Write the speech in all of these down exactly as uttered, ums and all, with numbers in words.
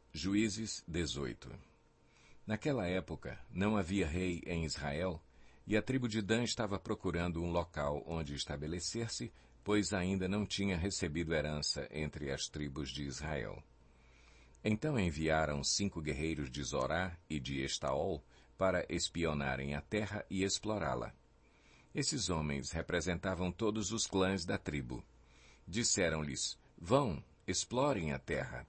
Juízes dezoito. Naquela época, não havia rei em Israel, e a tribo de Dan estava procurando um local onde estabelecer-se, pois ainda não tinha recebido herança entre as tribos de Israel. Então enviaram cinco guerreiros de Zorá e de Estaol para espionarem a terra e explorá-la. Esses homens representavam todos os clãs da tribo. Disseram-lhes: Vão, explorem a terra.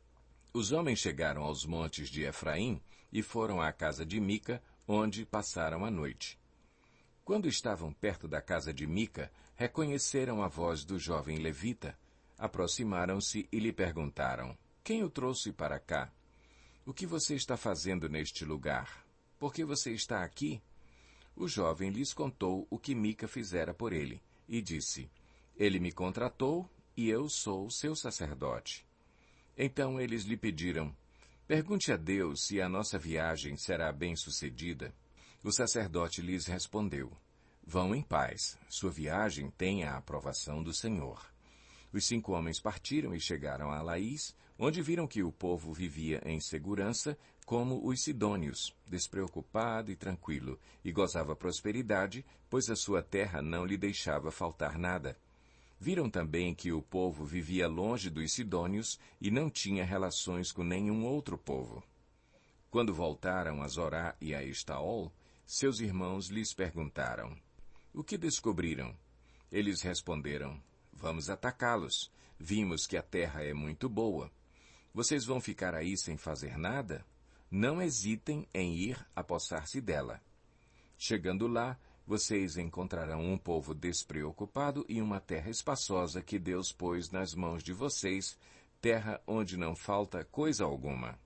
Os homens chegaram aos montes de Efraim e foram à casa de Mica, onde passaram a noite. Quando estavam perto da casa de Mica, reconheceram a voz do jovem levita, aproximaram-se e lhe perguntaram: Quem o trouxe para cá? O que você está fazendo neste lugar? Por que você está aqui? O jovem lhes contou o que Mica fizera por ele, e disse: Ele me contratou e eu sou seu sacerdote. Então eles lhe pediram: Pergunte a Deus se a nossa viagem será bem-sucedida. O sacerdote lhes respondeu: Vão em paz, sua viagem tem a aprovação do Senhor. Os cinco homens partiram e chegaram a Laís, onde viram que o povo vivia em segurança, como os sidônios, despreocupado e tranquilo, e gozava prosperidade, pois a sua terra não lhe deixava faltar nada. Viram também que o povo vivia longe dos sidônios e não tinha relações com nenhum outro povo. Quando voltaram a Zorá e a Estaol, seus irmãos lhes perguntaram: O que descobriram? Eles responderam: Vamos atacá-los. Vimos que a terra é muito boa. Vocês vão ficar aí sem fazer nada? Não hesitem em ir apossar-se dela. Chegando lá, vocês encontrarão um povo despreocupado e uma terra espaçosa que Deus pôs nas mãos de vocês, terra onde não falta coisa alguma.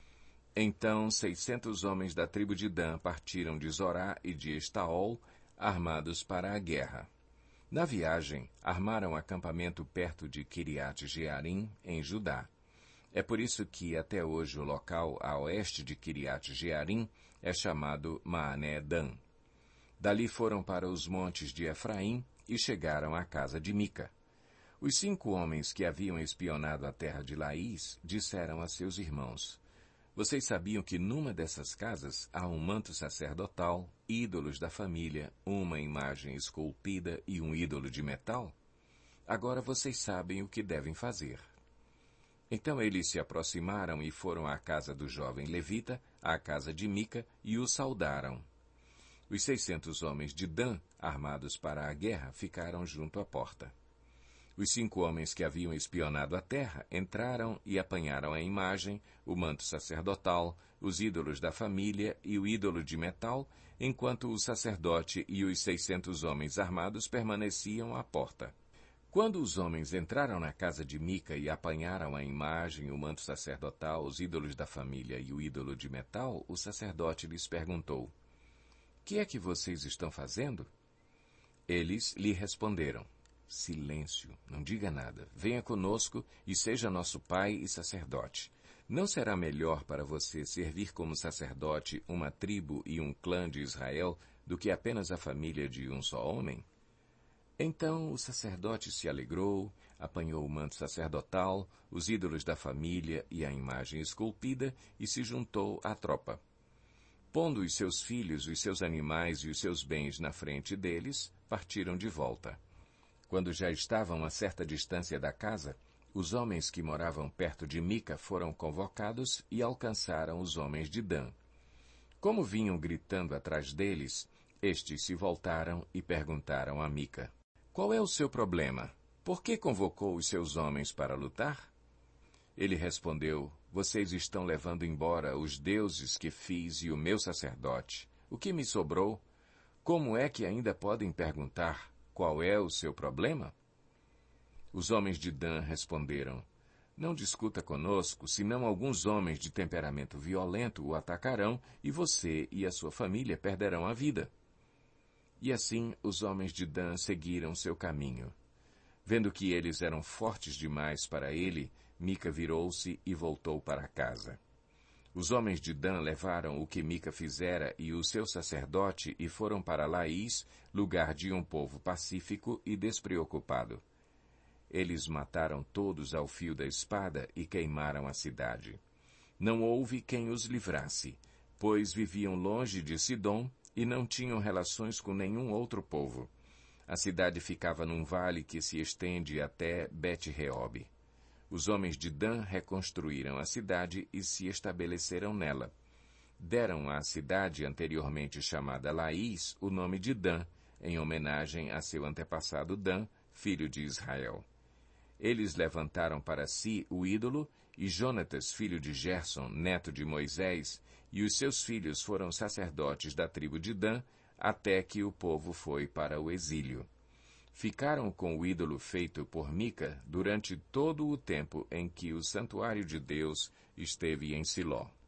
Então seiscentos homens da tribo de Dan partiram de Zorá e de Estaol, armados para a guerra. Na viagem, armaram acampamento perto de Kiriat Jearim, em Judá. É por isso que até hoje o local a oeste de Kiriat Jearim é chamado Maané Dan. Dali foram para os montes de Efraim e chegaram à casa de Mica. Os cinco homens que haviam espionado a terra de Laís disseram a seus irmãos: Vocês sabiam que numa dessas casas há um manto sacerdotal, ídolos da família, uma imagem esculpida e um ídolo de metal? Agora vocês sabem o que devem fazer. Então eles se aproximaram e foram à casa do jovem levita, à casa de Mica, e o saudaram. Os seiscentos homens de Dan, armados para a guerra, ficaram junto à porta. Os cinco homens que haviam espionado a terra entraram e apanharam a imagem, o manto sacerdotal, os ídolos da família e o ídolo de metal, enquanto o sacerdote e os seiscentos homens armados permaneciam à porta. Quando os homens entraram na casa de Mica e apanharam a imagem, o manto sacerdotal, os ídolos da família e o ídolo de metal, o sacerdote lhes perguntou: Que é que vocês estão fazendo? Eles lhe responderam: Silêncio, não diga nada. Venha conosco e seja nosso pai e sacerdote. Não será melhor para você servir como sacerdote uma tribo e um clã de Israel do que apenas a família de um só homem? Então o sacerdote se alegrou, apanhou o manto sacerdotal, os ídolos da família e a imagem esculpida e se juntou à tropa. Pondo os seus filhos, os seus animais e os seus bens na frente deles, partiram de volta. Quando já estavam a certa distância da casa, os homens que moravam perto de Mica foram convocados e alcançaram os homens de Dan. Como vinham gritando atrás deles, estes se voltaram e perguntaram a Mica: Qual é o seu problema? Por que convocou os seus homens para lutar? Ele respondeu: Vocês estão levando embora os deuses que fiz e o meu sacerdote. O que me sobrou? Como é que ainda podem perguntar: Qual é o seu problema? Os homens de Dan responderam: Não discuta conosco, senão alguns homens de temperamento violento o atacarão e você e a sua família perderão a vida. E assim os homens de Dan seguiram seu caminho. Vendo que eles eram fortes demais para ele, Mica virou-se e voltou para casa. Os homens de Dan levaram o que Mica fizera e o seu sacerdote e foram para Laís, lugar de um povo pacífico e despreocupado. Eles mataram todos ao fio da espada e queimaram a cidade. Não houve quem os livrasse, pois viviam longe de Sidom e não tinham relações com nenhum outro povo. A cidade ficava num vale que se estende até Bet-Reob. Os homens de Dan reconstruíram a cidade e se estabeleceram nela. Deram à cidade anteriormente chamada Laís o nome de Dan, em homenagem a seu antepassado Dan, filho de Israel. Eles levantaram para si o ídolo, e Jonatas, filho de Gerson, neto de Moisés, e os seus filhos foram sacerdotes da tribo de Dan, até que o povo foi para o exílio. Ficaram com o ídolo feito por Mica durante todo o tempo em que o santuário de Deus esteve em Siló.